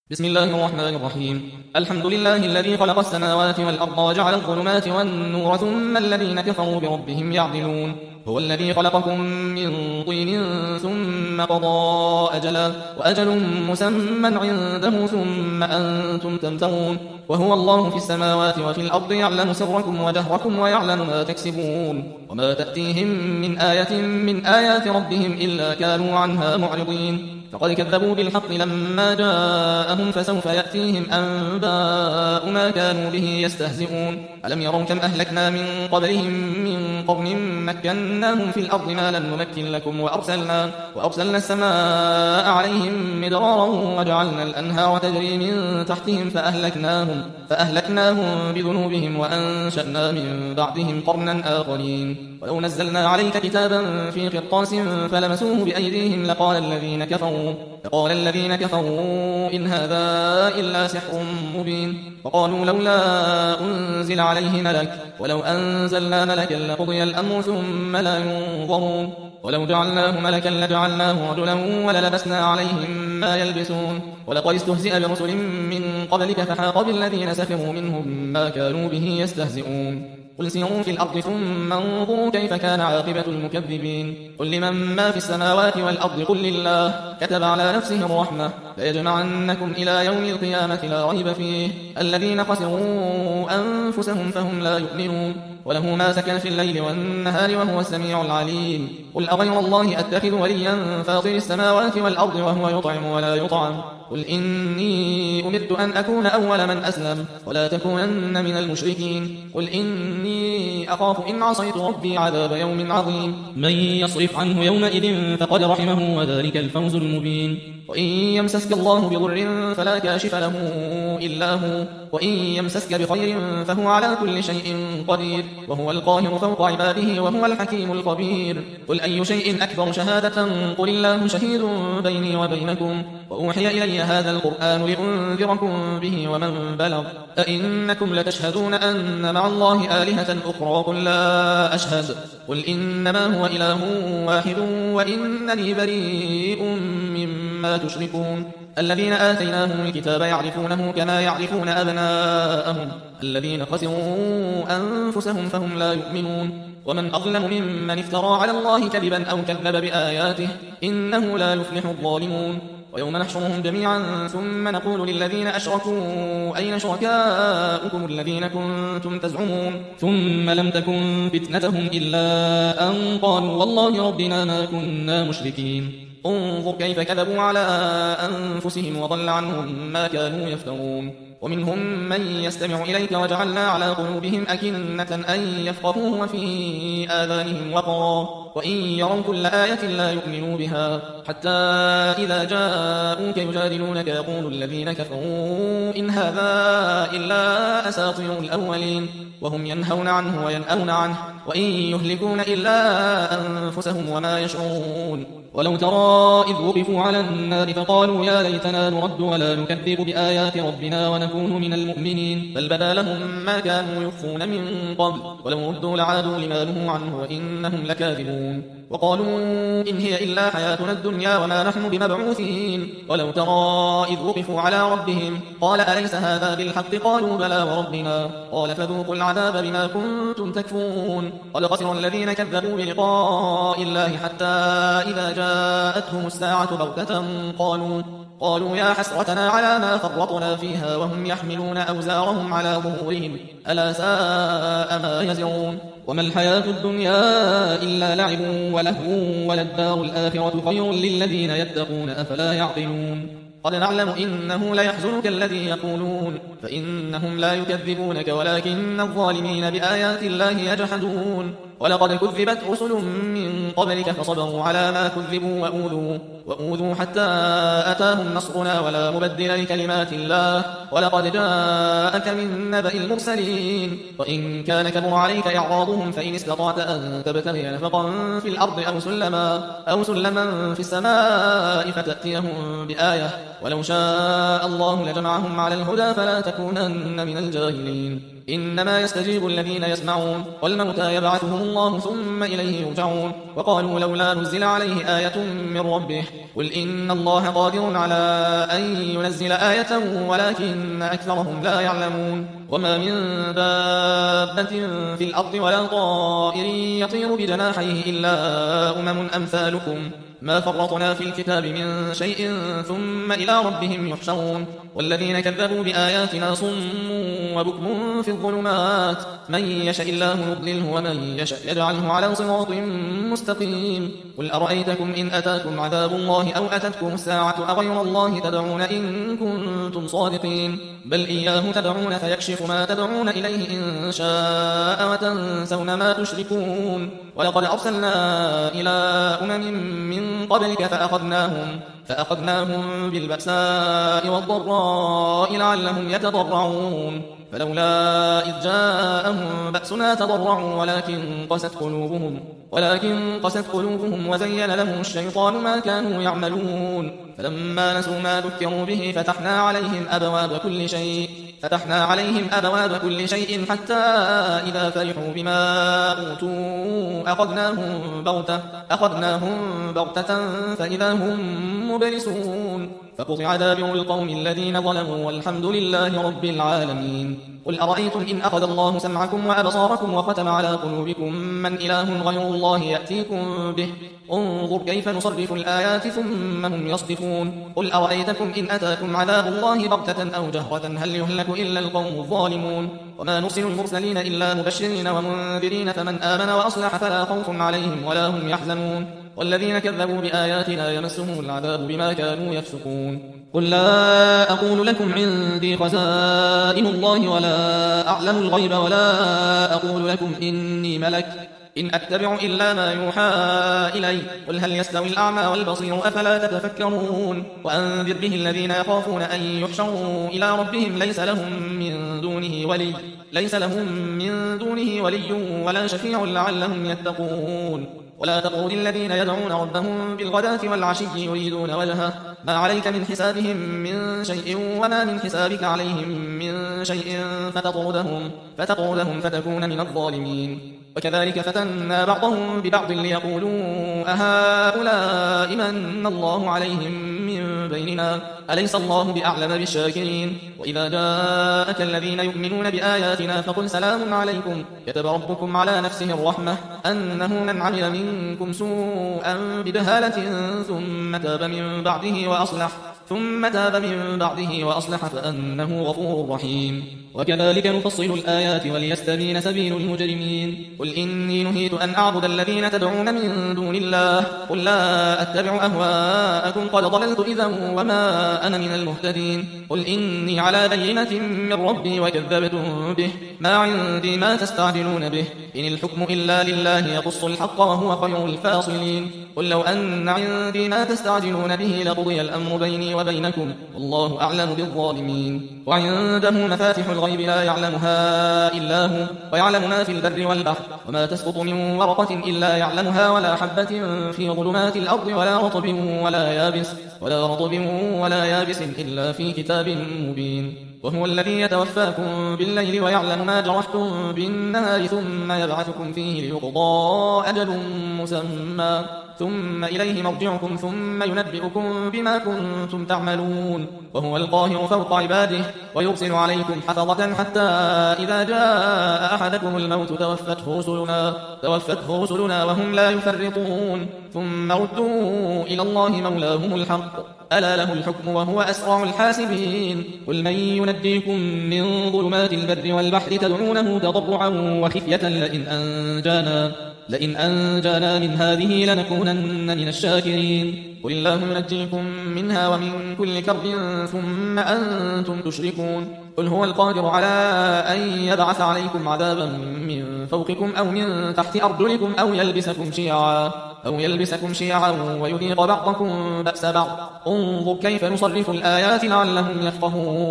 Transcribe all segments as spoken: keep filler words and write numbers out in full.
بسم الله الرحمن الرحيم. الحمد لله الذي خلق السماوات والأرض وجعل الظلمات والنور ثم الذين كفروا بربهم يعدلون. هو الذي خلقكم من طين ثم قضى أجلا وأجل مسمى عنده ثم أنتم تمترون. وهو الله في السماوات وفي الأرض يعلم سركم وجهركم ويعلم ما تكسبون وما تأتيهم من آية من آيات ربهم إلا كانوا عنها معرضين. فقد كذبوا بالحق لما جاءهم فسوف يأتيهم أنباء ما كانوا به يستهزئون. ألم يروا كم أهلكنا من قبلهم من قرن مكناهم في الأرض ما لم نمكن لكم وأرسلنا, وأرسلنا السماء عليهم مدرارا وجعلنا الأنهار تجري من تحتهم فأهلكناهم, فأهلكناهم بذنوبهم وأنشأنا من بعدهم قرنا آخرين. ولو نزلنا عليك كتابا في قرطاس فلمسوه بأيديهم لقال الذين كفروا لقال الذين كفروا إن هذا إلا سحر مبين. وقالوا لولا أنزل عليه ملك ولو أنزلنا ملكا لقضي الأمر ثم لا ينظرون. ولو جعلناه ملكا لجعلناه رجلا وللبسنا عليهم ما يلبسون. ولقد استهزئ برسل من قبلك فحاق بالذين سخروا منهم ما كانوا به يستهزئون. قل سيروا في الأرض ثم انظروا كيف كان عاقبة المكذبين. قل لمن ما في السماوات والأرض قل لله كتب على نفسه الرحمة ليجمعنكم إلى يوم القيامة لا ريب فيه الذين خسروا أنفسهم فهم لا يؤمنون. وله ما سكن في الليل والنهار وهو السميع العليم. قل أغير الله أتخذ وليا فاطر السماوات والأرض وهو يطعم ولا يطعم. قل إني أمرت أن أكون أول من أسلم ولا تكونن من المشركين. قل إني أخاف إن عصيت ربي عذاب يوم عظيم. من يصرف عنه يومئذ فقد رحمه وذلك الفوز المبين. وإن يمسسك الله بضر فلا كاشف له إلا هو وإن يمسسك بخير فهو على كل شيء قدير وهو القاهر فوق عباده وهو الحكيم الخبير. قل أي شيء أكبر شهادة قل الله شهيد بيني وبينكم وأوحي إلي هذا القرآن لأنذركم به ومن بلغ. أئنكم لتشهدون أن مع الله آلهة أخرى قل لا أشهد. قل إنما هو إله واحد وإنني بريء مما تشركون. الذين آتيناهم الكتاب يعرفونه كما يعرفون أبناءهم الذين خسروا أنفسهم فهم لا يؤمنون. ومن أظلم ممن افترى على الله كذبا أو كذب بآياته إنه لا يفلح الظالمون. ويوم نحشرهم جميعا ثم نقول للذين أشركوا أين شركاؤكم الذين كنتم تزعمون ثم لم تكن فتنتهم إلا أن قالوا والله ربنا ما كنا مشركين. انظر كيف كذبوا على أنفسهم وضل عنهم ما كانوا يفترون. ومنهم من يستمع إليك وجعلنا على قلوبهم أكنة أن يفقهوه وفي آذانهم وقرا وإن يروا كل آية لا يؤمنوا بها حتى إذا جاءوك يجادلونك يقول الذين كفروا إن هذا إلا أساطير الأولين وهم ينهون عنه وينأون عنه وإن يهلكون إلا أنفسهم وما يشعرون. ولو ترى إذ وقفوا على النار فقالوا يا ليتنا نرد ولا نكذب بآيات ربنا ونكون من المؤمنين بل بدا لهم ما كانوا يخفون من قبل ولو ردوا لعادوا لما نهوا عنه وإنهم لكاذبون. وقالوا إن هي إلا حياتنا الدنيا وما نحن بمبعوثين. ولو ترى إذ وقفوا على ربهم قال أليس هذا بالحق قالوا بلى وربنا قال فذوقوا العذاب بما كنتم تكفرون. قد خسر الذين كذبوا بلقاء الله حتى إذا جاءتهم الساعة بغتة قالوا قالوا يا حسرتنا على ما فرطنا فيها وهم يحملون أوزارهم على ظهورهم ألا ساء ما يزرون. وما الحياة الدنيا إلا لعب ولهو وللدار الآخرة خير للذين يتقون أفلا يعقلون. قد نعلم إنه ليحزنك الذي يقولون فإنهم لا يكذبونك ولكن الظالمين بآيات الله يجحدون. ولقد كذبت رسل من قبلك فصبروا على ما كذبوا وأوذوا, وأوذوا حتى أتاهم نصرنا ولا مبدل لكلمات الله ولقد جاءك من نبأ المرسلين. وإن كان كبر عليك إعراضهم فإن استطعت أن تبتغي نفقا في الأرض أو سلما, أو سلما في السماء فتأتيهم بآية ولو شاء الله لجمعهم على الهدى فلا تكونن من الجاهلين. إنما يستجيب الذين يسمعون والموتى يبعثهم الله ثم إليه يرجعون وقالوا لولا نزل عليه آية من ربه قل إن الله قادر على أن ينزل آية ولكن أكثرهم لا يعلمون وما من دابة في الأرض ولا طائر يطير بجناحيه إلا أمم أمثالكم ما فرطنا في الكتاب من شيء ثم إلى ربهم يحشرون والذين كذبوا بآياتنا صم وبكم في الظلمات من يشاء الله يضلله ومن يشاء يجعله على صراط مستقيم قل أرأيتكم إن أتاكم عذاب الله أو أتتكم الساعة أغير الله تدعون إن كنتم صادقين بل إياه تدعون فيكشف ما تدعون إليه إن شاء وتنسون ما تشركون ولقد أرسلنا إلى أمم من قبلك فأخذناهم فأخذناهم بالبأساء والضراء لعلهم يتضرعون فلولا إذ جاءهم بأسنا تضرعوا ولكن قست قلوبهم ولكن قست قلوبهم وزين لهم الشيطان ما كانوا يعملون فلما نسوا ما ذكروا به فتحنا عليهم أبواب كل شيء فتحنا عليهم أبواب كل شيء حتى إذا فرحوا بما أوتوا أخذناهم بغتة أخذناهم بغتة فإذا هم مبلسون فقطع دابر القوم الذين ظلموا والحمد لله رب العالمين قل أرأيتم إن أخذ الله سمعكم وأبصاركم وختم على قلوبكم من إله غير الله يأتيكم به انظر كيف نصرف الآيات ثم هم يصدفون قل أرأيتكم إن أتاكم عذاب الله بغتة أو جهرة هل يهلك إلا القوم الظالمون وما نرسل المرسلين إلا مبشرين ومنذرين فمن آمن وأصلح فلا خوف عليهم ولا هم يحزنون والذين كذبوا بآياتنا يمسهم العذاب بما كانوا يفسقون قل لا أقول لكم عندي خزائن الله ولا أعلم الغيب ولا أقول لكم إني ملك إن أتبع إلا ما يوحى إلي قل هل يستوي الأعمى والبصير أفلا تتفكرون وأنذر به الذين يخافون أن يحشروا إلى ربهم ليس لهم من دونه ولي ليس لهم من دونه ولي ولا شفيع لعلهم يتقون ولا تطرد الذين يدعون ربهم بالغداة والعشي يريدون وجهه ما عليك من حسابهم من شيء وما من حسابك عليهم من شيء فتطردهم فتطردهم فتكون من الظالمين وكذلك فتنا بعضهم ببعض ليقولوا أهؤلاء من الله عليهم من بيننا أليس الله بأعلم بالشاكرين وإذا جاءك الذين يؤمنون بآياتنا فقل سلام عليكم كتب ربكم على نفسه الرحمة أنه من عمل منكم سوءا بجهالة ثم تاب من بعده وأصلح ثم تاب من بعده وأصلح فأنه غفور رحيم وكذلك نفصل الآيات وليستبين سبيل المجرمين قل إني نهيت أن أعبد الذين تدعون من دون الله قل لا أتبع أهواءكم قد ضللت إذا وما أنا من المهتدين قل إني على بينة من ربي وكذبتم به ما عندي ما تستعجلون به إن الحكم إلا لله يقص الحق وهو خير الفاصلين قل لو أن عندي ما تستعجلون به لقضي الأمر بيني وبينكم والله أعلم بالظالمين وعنده مفاتح الغيب لا يعلمها إلا هو ويعلم ما في البر والبحر وما تسقط من ورقة إلا يعلمها ولا حبة في ظلمات الأرض ولا رطب ولا يابس ولا رطب ولا يابس إلا في كتاب مبين وهو الذي يتوفاكم بالليل ويعلم ما جرحتم بالنهار ثم يبعثكم فيه ليقضى أجل مسمى ثم إليه مرجعكم ثم ينبئكم بما كنتم تعملون وهو القاهر فوق عباده ويرسل عليكم حفظة حتى إذا جاء أحدكم الموت توفته رسلنا, توفته رسلنا وهم لا يفرطون ثم ردوا إلى الله مولاهم الحق ألا له الحكم وهو أسرع الحاسبين قل من ينجيكم من ظلمات البر والبحر تدعونه تضرعا وخفية لئن أنجانا لئن أنجانا من هذه لنكونن من الشاكرين قل الله ينجيكم منها ومن كل كرب ثم أنتم تشركون قل هو القادر على أن يبعث عليكم عذابا من فوقكم أو من تحت أرجلكم أو يلبسكم شيعا أو يلبسكم شيعا ويذيق بعضكم بأس بعض انظر كيف نصرف الآيات لعلهم يفقهون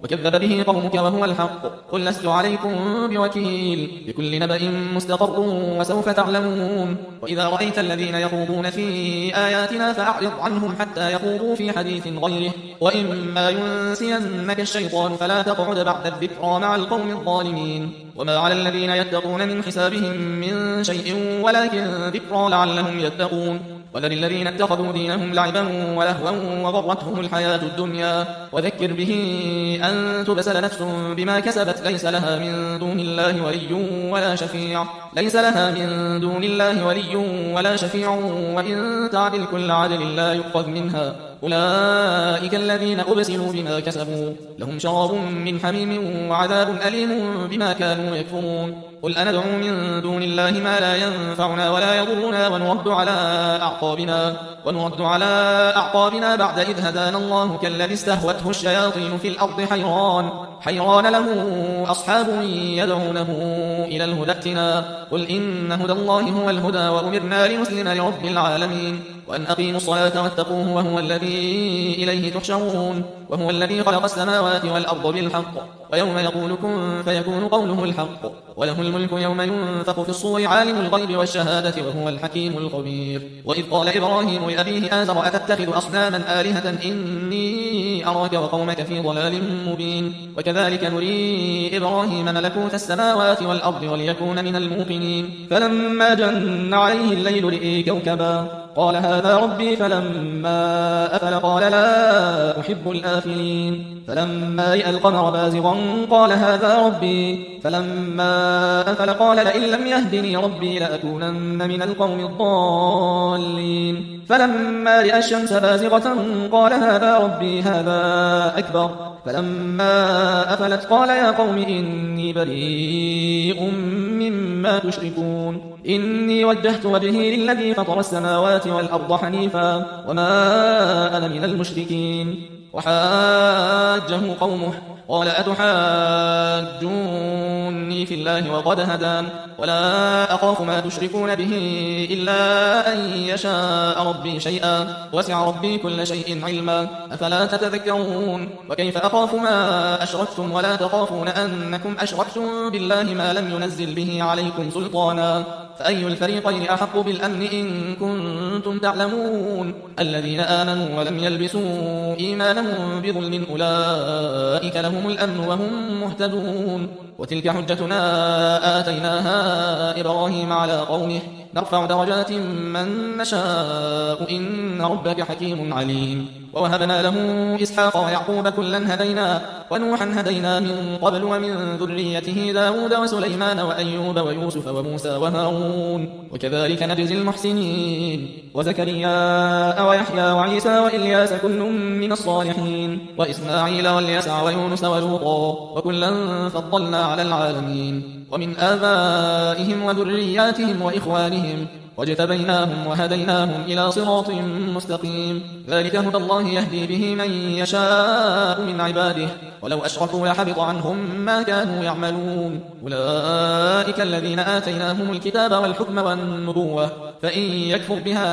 وكذب به قومك وهو الحق قل لست عليكم بوكيل لكل نبأ مستقر وسوف تعلمون وإذا رأيت الذين يخوضون في آياتنا فأعرض عنهم حتى يخوضوا في حديث غيره وإما ينسينك الشيطان فلا تقعد بعد الذكرى مع القوم الظالمين وما على الذين يتقون من حسابهم من شيء ولكن ذكرى لعلهم يتقون وذل الذين اتخذوا دينهم لعبا ولهوا وغرتهم الحياة الدنيا وذكر به أن تبسل نفس بما كسبت ليس لها من دون الله ولي ولا شفيع ليس لها من دون الله ولي ولا شفيع وإن تعدل كل عدل لا يؤخذ منها أولئك الذين أبسلوا بما كسبوا لهم شراب من حميم وعذاب أليم بما كانوا يكفرون قل أندعو من دون الله ما لا ينفعنا ولا يضرنا ونرد على أعقابنا ونرد على أعقابنا بعد إذ هدانا الله كالذي استهوته الشياطين في الأرض حيران حيران له أصحاب يدعونه إلى الهدى ائتنا قل إن هدى الله هو الهدى وأمرنا لنسلم لرب العالمين وأن أقيموا الصلاة واتقوه وهو الذي إليه تحشرون وهو الذي خلق السماوات والأرض بالحق ويوم يقول كن فيكون قوله الحق وله الملك يوم ينفخ في الصور عالم الغيب والشهادة وهو الحكيم الخبير وإذ قال إبراهيم لأبيه آزر أتتخذ أصناما آلهة إني أراك وقومك في ضلال مبين وكذلك نري إبراهيم ملكوت السماوات والأرض وليكون من الموقنين فلما جن عليه الليل رئي كوكبا قال هذا ربي فلما أفل قال لا أحب الآفلين فلما رأى القمر بازغا قال هذا ربي فلما أفل قال لئن لم يهدني ربي لأكونن من القوم الضالين فلما رأى الشمس بازغة قال هذا ربي هذا أكبر فلما أفلت قال يا قوم إني بريء مما تشركون إني وجهت وجهي للذي فطر السماوات والأرض حنيفا وما أنا من المشركين وحاجه قومه قال أتحاجوني في الله وقد هدان ولا أخاف ما تشركون به إلا أن يشاء ربي شيئا وسع ربي كل شيء علما أفلا تتذكرون وكيف أخاف ما أشركتم ولا تخافون أنكم أشركتم بالله ما لم ينزل به عليكم سلطانا فأي الفريقين أحق بالأمن إن كنتم تعلمون الذين آمنوا ولم يلبسوا إيمانهم بظلم أولئك لهم الأمن وهم مهتدون وتلك حجتنا آتيناها إبراهيم على قومه نرفع درجات من نشاء إن ربك حكيم عليم ووهبنا له إسحاق ويعقوب كلا هدينا ونوحا هدينا من قبل ومن ذريته داود وسليمان وأيوب ويوسف وموسى وهارون وكذلك نجزي المحسنين وزكريا ويحيى وعيسى وإلياس كل من الصالحين وإسماعيل واليسع ويونس ولوطا وكلا فضلنا على العالمين ومن آبائهم وذرياتهم وإخوانهم واجتبيناهم وهديناهم إلى صراط مستقيم ذلك هدى الله يهدي به من يشاء من عباده ولو أشركوا لحبط عنهم ما كانوا يعملون أولئك الذين آتيناهم الكتاب والحكم والنبوة فإن يكفر بها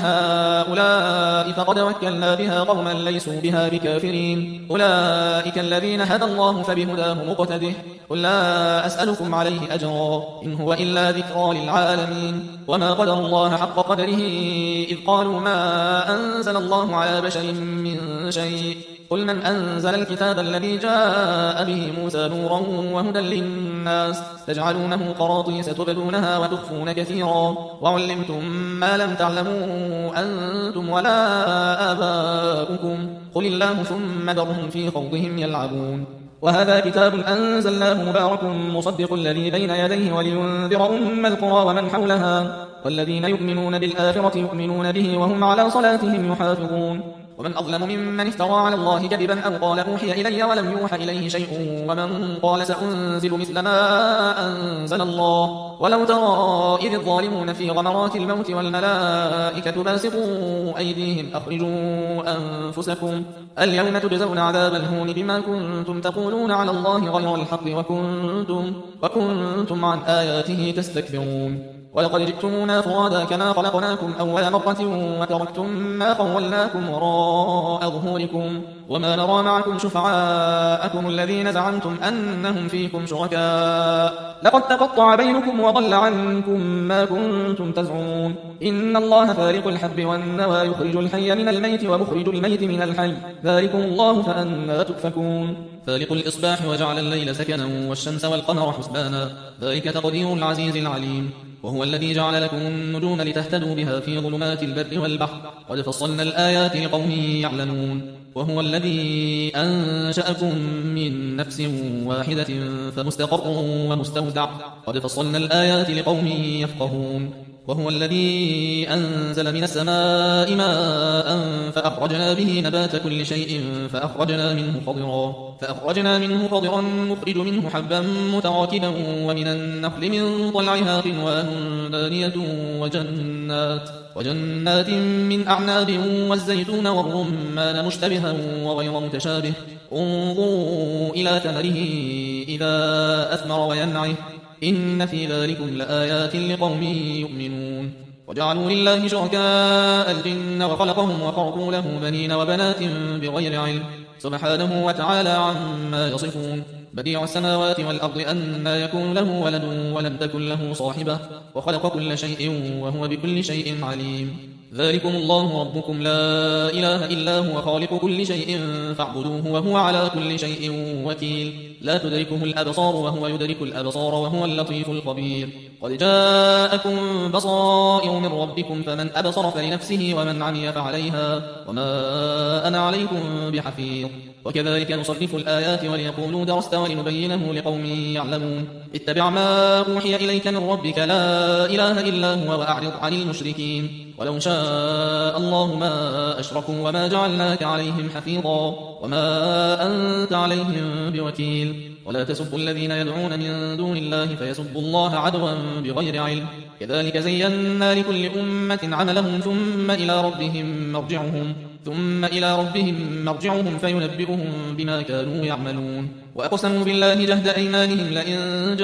هؤلاء فقد وكلنا بها قوما ليسوا بها بكافرين أولئك الذين هدى الله فبهداه مقتده قل لا أسألكم عليه أجرا إن هو إلا ذكرى للعالمين وما قدر الله حق قدره إذ قالوا ما أنزل الله على بشر من شيء قل من أنزل الكتاب الذي جاء به موسى نورا وهدى للناس تجعلونه قراطيس تبدونها وتخفون كثيرا وعلمتم ما لم تعلموا أنتم ولا آباؤكم قل الله ثم ذرهم في خوضهم يلعبون وهذا كتاب أنزلناه مبارك مصدق الذي بين يديه ولينذر أم القرى ومن حولها والذين يؤمنون بالآخرة يؤمنون به وهم على صلاتهم يحافظون ومن أظلم ممن افترى على الله كذبا أو قال أوحي إلي ولم يوحى إليه شيء ومن قال سأنزل مثل ما أنزل الله ولو ترى إذ الظالمون في غمرات الموت والملائكة باسطوا أيديهم أخرجوا أنفسكم اليوم تجزون عذاب الهون بما كنتم تقولون على الله غير الحق وكنتم, وكنتم عن آياته تستكبرون ولقد جئتمونا فرادا كما خلقناكم أول مرة وتركتم ما خولناكم وراء ظهوركم وما نرى معكم شفعاءكم الذين زعمتم أنهم فيكم شركاء لقد تقطع بينكم وضل عنكم ما كنتم تزعمون إن الله فارق الحب والنوى يخرج الحي من الميت ومخرج الميت من الحي ذلكم الله فأنى تؤفكون فالق الإصباح وجعل الليل سكنا والشمس والقمر حسبانا ذلك تقدير العزيز العليم وهو الذي جعل لكم النجوم لتهتدوا بها في ظلمات البر والبحر قد فصلنا الآيات لقوم يعلمون وهو الذي أنشأكم من نفس واحدة فمستقر ومستودع قد فصلنا الآيات لقوم يفقهون وهو الذي أنزل من السماء ماء فأخرجنا به نبات كل شيء فأخرجنا منه خضرا فأخرجنا منه خضرا نخرج منه حبا متراكبا ومن النخل من طلعها قنوان دانية وجنات وجنات من أعناب والزيتون والرمان مشتبها وغير متشابه انظروا إلى ثمره إذا أثمر وينعه إن في ذلكم لآيات لقوم يؤمنون وجعلوا لله شركاء الجن وخلقهم وخرقوا له بنين وبنات بغير علم سبحانه وتعالى عما يصفون بديع السماوات والأرض أنى يكون له ولد ولم تكن له صاحبة وخلق كل شيء وهو بكل شيء عليم ذلكم الله ربكم لا إله إلا هو خالق كل شيء فاعبدوه وهو على كل شيء وكيل لا تدركه الأبصار وهو يدرك الأبصار وهو اللطيف الخبير قد جاءكم بصائر من ربكم فمن أبصر فلنفسه ومن عمي فعليها وما أنا عليكم بحفيظ وكذلك نصرف الآيات وليقولوا درست ولنبينه لقوم يعلمون اتبع ما أوحي إليك من ربك لا إله إلا هو وأعرض عن المشركين ولو شاء الله ما أشركوا وما جعلناك عليهم حفيظا وما أنت عليهم بوكيل ولا تسبوا الذين يدعون من دون الله فيسبوا الله عدوا بغير علم كذلك زينا لكل أمة عملهم ثم إلى ربهم مرجعهم ثم إلى ربهم مرجعهم فينبئهم بما كانوا يعملون وأقسموا بالله جهد أيمانهم لئن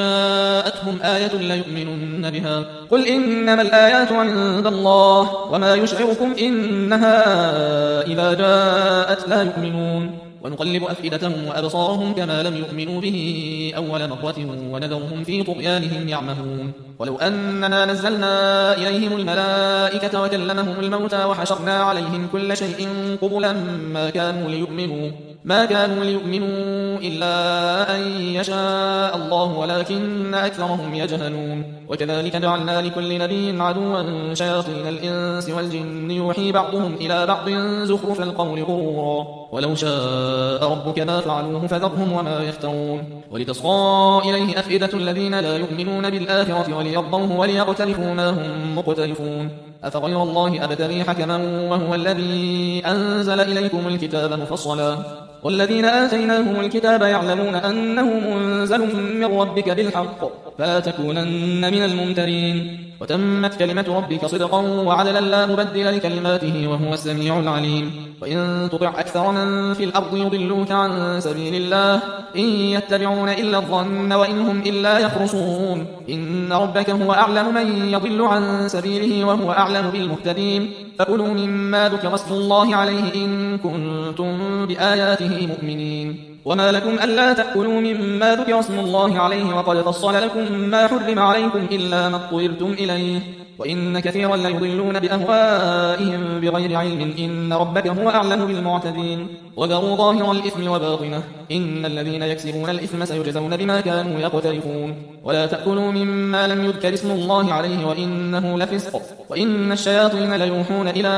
جاءتهم آية ليؤمنن بها قل إنما الآيات عند الله وما يشعركم إنها إذا جاءت لا يؤمنون ونقلب أفئدتهم وأبصارهم كما لم يؤمنوا به أول مرة ونذرهم في طغيانهم يعمهون ولو أننا نزلنا إليهم الملائكة وكلمهم الموتى وحشرنا عليهم كل شيء قبلا ما كانوا ليؤمنوا ما كانوا ليؤمنوا إلا أن يشاء الله ولكن أكثرهم يجهلون وكذلك جعلنا لكل نبي عدوا شياطين الإنس والجن يوحي بعضهم إلى بعض زخرف القول غرورا ولو شاء ربك ما فعلوه فذرهم وما يفترون ولتصغى إليه أفئدة الذين لا يؤمنون بالآخرة وليرضوه وليقترفوا ما هم مقترفون أفغير الله أبتغي حكما وهو الذي أنزل إليكم الكتاب مفصلا والذين آتيناهم الكتاب يعلمون أنه منزل من ربك بالحق فلا تكونن من الممترين وتمت كلمة ربك صدقا وعدلا لا مبدل لكلماته وهو السميع العليم وإن تطع أكثر من في الأرض يضلوك عن سبيل الله إن يتبعون إلا الظن وإن هم إلا يخرصون إن ربك هو أعلم من يضل عن سبيله وهو أعلم بالمهتدين فكلوا مما ذكر اسم الله عليه إن كنتم بآياته مؤمنين وما لكم ألا تأكلوا مما ذكر اسم الله عليه وقد فصل لكم ما حرم عليكم إلا ما اضطررتم إليه وإن كثيرا ليضلون بأهوائهم بغير علم إن ربك هو أعلم بالمعتدين وذروا ظاهر الإثم وباطنه إن الذين يكسبون الإثم سيجزون بما كانوا يقترفون ولا تأكلوا مما لم يذكر اسم الله عليه وإنه لفسق وإن الشياطين ليوحون إلى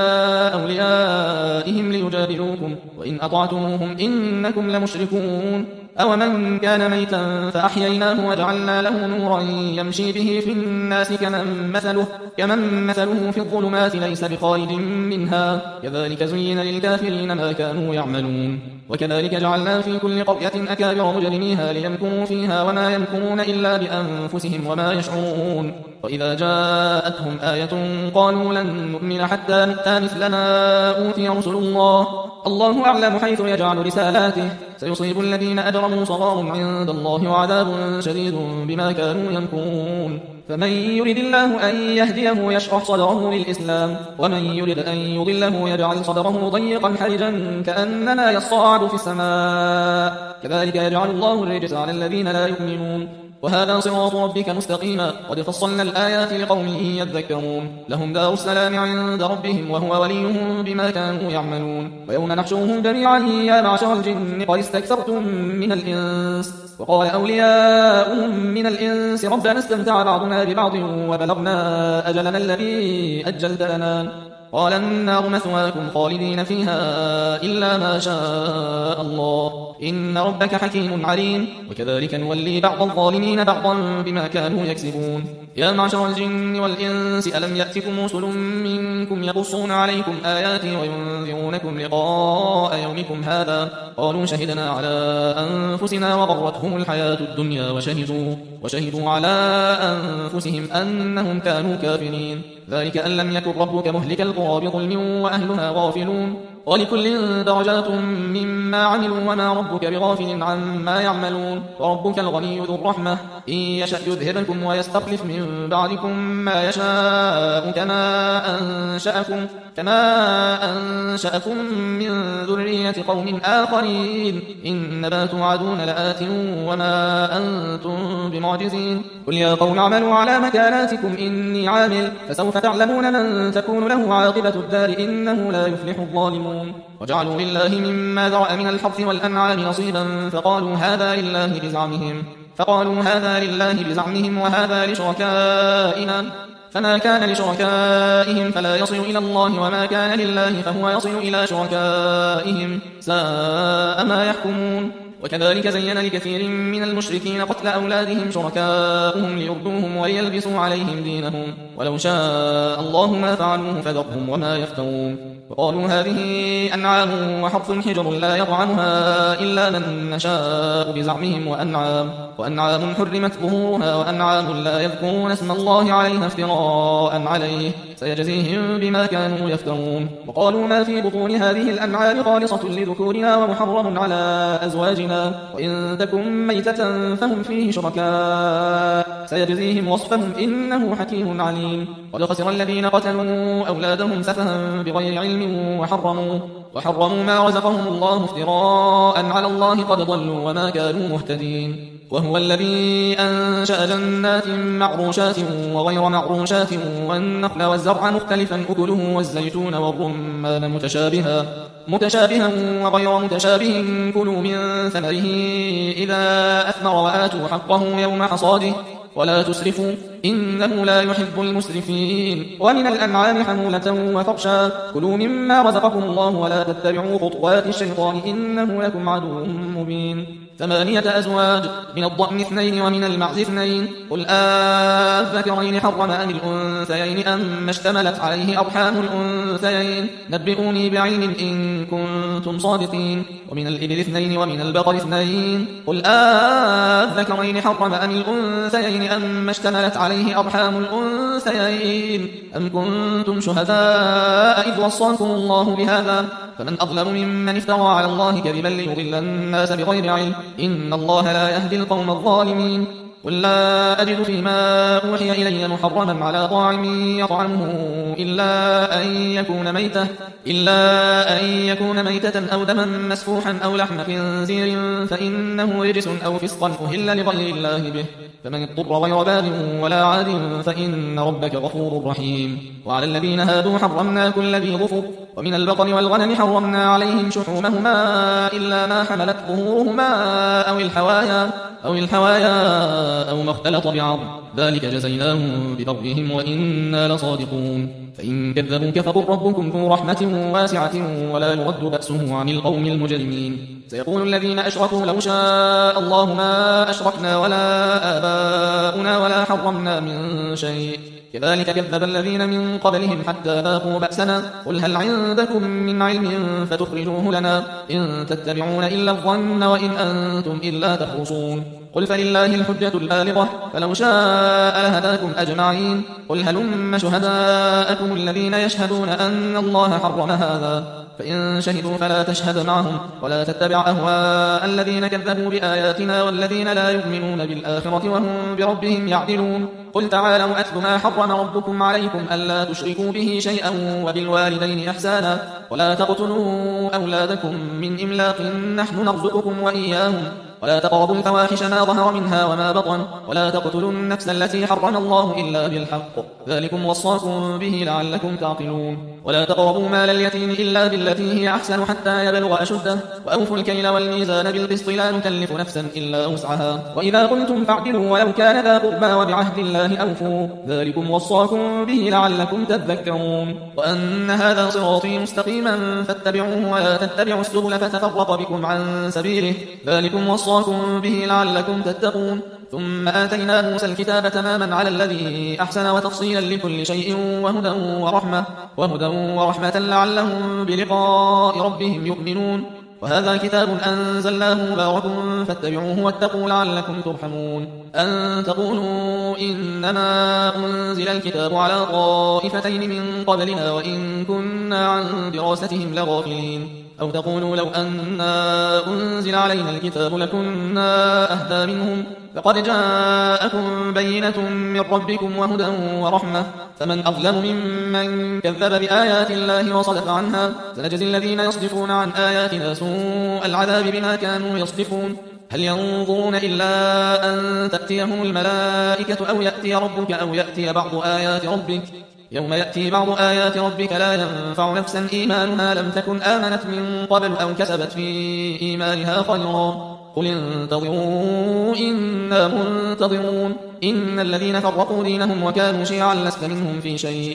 أوليائهم ليجادلوكم وإن أطعتموهم إنكم لمشركون أومن كان ميتا فأحييناه وجعلنا له نورا يمشي به في الناس كمن مثله, كمن مثله في الظلمات ليس بخارج منها كذلك زين للكافرين ما كانوا يعملون وكذلك جعلنا في كل قرية أكابر مجرميها ليمكروا فيها وما يمكرون إلا بأنفسهم وما يشعرون وإذا جاءتهم آية قالوا لن نؤمن حتى نؤتى مثل ما أوتي رسل الله الله أعلم حيث يجعل رسالاته سيصيب الذين أجرموا صغار عند الله وعذاب شديد بما كانوا يمكرون فمن يرد الله أن يهديه يشرح صدره للإسلام ومن يرد أن يضله يجعل صدره ضيقا حرجا كأنما يصعد في السماء كذلك يجعل الله الرجس على الذين لا يؤمنون وهذا صراط ربك مستقيما قد فصلنا الآيات لقوم يذكرون لهم دار السلام عند ربهم وهو وليهم بما كانوا يعملون ويوم نحشرهم جميعا يا معشر الجن قد استكثرتم من الإنس وقال أولياؤهم من الإنس ربنا استمتع بعضنا ببعض وبلغنا أجلنا الذي أجلت لنا قال النار مثواكم خالدين فيها إلا ما شاء الله إن ربك حكيم عليم وكذلك نولي بعض الظالمين بعضا بما كانوا يكسبون يا معشر الجن والإنس ألم يأتكم رسل منكم يقصون عليكم آياتي وينذرونكم لقاء يومكم هذا قالوا شهدنا على أنفسنا وغرتهم الحياة الدنيا وشهدوا, وشهدوا على أنفسهم أنهم كانوا كافرين ذلك أن لم يكن ربك مهلك القرى بظلم وأهلها غافلون ولكل درجات مما عملوا وما ربك بغافل عما يعملون وربك الغني ذو الرحمة إن يشأ يذهبكم ويستخلف من بعدكم ما يشاء كما أنشأكم, كما أنشأكم من ذرية قوم آخرين إنما توعدون لآت وما أنتم بمعجزين قل يا قوم اعملوا على مكاناتكم إني عامل فسوف تعلمون من تكون له عاقبة الدار إنه لا يفلح الظالمون وجعلوا لله مما ذرأ من الحرث والأنعام نصيبا فقالوا هذا لله بزعمهم فقالوا هذا لله بزعمهم وهذا لشركائنا فما كان لشركائهم فلا يصل إلى الله وما كان لله فهو يصل إلى شركائهم ساء ما يحكمون وكذلك زين لكثير من المشركين قتل أولادهم شركاؤهم ليردوهم وليلبسوا عليهم دينهم ولو شاء الله ما فعلوه فذرهم وما يفترون وقالوا هذه أنعام وحرث حجر لا يطعمها إلا من نشاء بزعمهم وأنعام, وأنعام حرمت ظهورها وأنعام لا يذكرون اسم الله عليها افتراء عليه سيجزيهم بما كانوا يفترون وقالوا ما في بطون هذه الأنعام خالصة لذكورنا ومحرم على أزواجنا وإن تكن ميتة فهم فيه شركاء سيجزيهم وصفهم إنه حكيم عليم قد خسر الذين قتلوا أولادهم سفها بغير علم وحرموا, وحرموا ما رزقهم الله افتراء على الله قد ضلوا وما كانوا مهتدين وهو الذي أنشأ جنات معروشات وغير معروشات والنخل والزرع مختلفا أكله والزيتون والرمان متشابها متشابها وغير متشابه كلوا من ثمره إذا أثمر وآتوا حقه يوم حصاده ولا تسرفوا إنه لا يحب المسرفين ومن الأنعام حمولة وفرشا كلوا مما رزقكم الله ولا تتبعوا خطوات الشيطان إنه لكم عدو مبين ثمانية أزواج من الضأن اثنين ومن المعز اثنين قل آذكرين حرم أم الأنثيين أم اشتملت عليه أرحام الأنثيين نبئوني بعلم إن كنتم صادقين ومن الإبل اثنين ومن البقر اثنين قل آذكرين حرم أم الأنثيين أم اشتملت عليه أرحام الأنثيين أم كنتم شهداء إذ وصاكم الله بهذا فمن أظلم ممن افترى على الله كذبا ليضل الناس بغير علم إن الله لا يهدي القوم الظالمين قل لا أجد فيما أوحي إلي محرما على طاعم يطعمه إلا أن يكون ميتة إلا أن يكون ميتة أو دما مسفوحا أو لحم خنزير فإنه رجس أو فسقا أهل لغير الله به فمن اضطر غير باغ ولا عاد فإن ربك غفور رحيم وعلى الذين هادوا حرمنا كل ذي ظفر ومن البقر والغنم حرمنا عليهم شحومهما إلا ما حملت ظهورهما أو الحوايا أو الحوايا أو ما اختلط بعض ذلك جزيناهم ببغيهم وإنا لصادقون فإن كذبوك فقل ربكم ذو رحمة واسعة ولا يرد بأسه عن القوم المجرمين سيقول الذين أشركوا لو شاء الله ما أشركنا ولا آباؤنا ولا حرمنا من شيء كذلك كذب الذين من قبلهم حتى ذاقوا بأسنا قل هل عندكم من علم فتخرجوه لنا إن تتبعون إلا الظن وإن أنتم إلا تخرصون قل فلله الحجة البالغة فلو شاء لهداكم أجمعين قل هلم شهداءكم الذين يشهدون أن الله حرم هذا فإن شهدوا فلا تشهد معهم ولا تتبع أهواء الذين كذبوا بآياتنا والذين لا يؤمنون بالآخرة وهم بربهم يعدلون قل تعالوا أتل ما حرم ربكم عليكم ألا تشركوا به شيئا وبالوالدين إحسانا ولا تقتلوا أولادكم من إملاق نحن نرزقكم وإياهم ولا تقربوا الفواحش ما ظهر منها وما بطن ولا تقتلوا النفس التي حرم الله إلا بالحق ذلكم وصاكم به لعلكم تعقلون ولا تقربوا مال اليتيم إلا بالتي هي أحسن حتى يبلغ أشده وأوفوا الكيل والميزان بالقسط لا نكلف نفسا إلا وسعها وإذا قلتم فاعدلوا ولو كان ذا قربى وبعهد الله أوفوا ذلكم وصاكم به لعلكم تذكرون وأن هذا صراطي مستقيما فاتبعوه ولا تتبعوا السبل فتفرق بكم عن سبيله ذلكم وصاكم به لعلكم تتقون ثم آتينا موسى الكتاب تماما على الذي أحسن وتفصيلا لكل شيء وهدى ورحمة, وهدى ورحمة لعلهم بلقاء ربهم يؤمنون وهذا كتاب أنزلناه مبارك فاتبعوه واتقوا لعلكم ترحمون أن تقولوا إنما أنزل الكتاب على طائفتين من قبلنا وإن كنا عن دراستهم لغافلين أو تقولوا لو أنا أنزل علينا الكتاب لكنا أهدى منهم فقد جاءكم بينة من ربكم وهدى ورحمة فمن أظلم ممن كذب بآيات الله وصدف عنها سنجزي الذين يصدفون عن آياتنا سوء العذاب بما كانوا يصدفون هل ينظرون إلا أن تأتيهم الملائكة أو يأتي ربك أو يأتي بعض آيات ربك يوم يأتي بعض آيات ربك لا ينفع نفسا إيمانها لم تكن آمنت من قبل أو كسبت في إيمانها خيرا قل انتظروا إنا منتظرون إن الذين فرقوا دينهم وكانوا شيعا لست منهم في شيء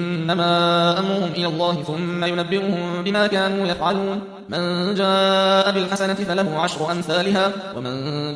إنما أمرهم إلى الله ثم ينبئهم بما كانوا يفعلون من جاء بالحسنة فله عشر أمثالها ومن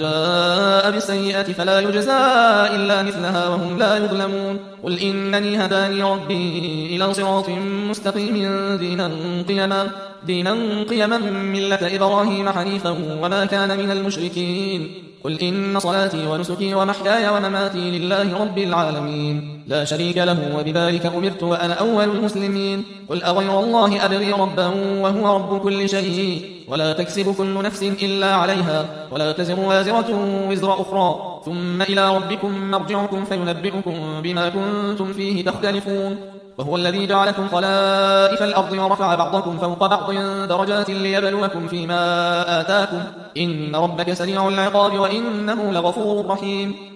جاء بالسيئة فلا يجزى إلا مثلها وهم لا يظلمون قل إنني هداني ربي إلى صراط مستقيم دينا قيما دينا قيما ملة إبراهيم حنيفا وما كان من المشركين قل إن صلاتي ونسكي ومحياي ومماتي لله رب العالمين لا شريك له وبذلك أمرت وأنا أول المسلمين قل أغير الله أبغي ربا وهو رب كل شيء ولا تكسب كل نفس إلا عليها ولا تزر وازرة وزر أخرى ثم إلى ربكم مرجعكم فينبئكم بما كنتم فيه تختلفون وهو الذي جعلكم خلائف الأرض ورفع بعضكم فوق بعض درجات ليبلوكم فيما آتاكم إن ربك سريع العقاب وإنه لغفور رحيم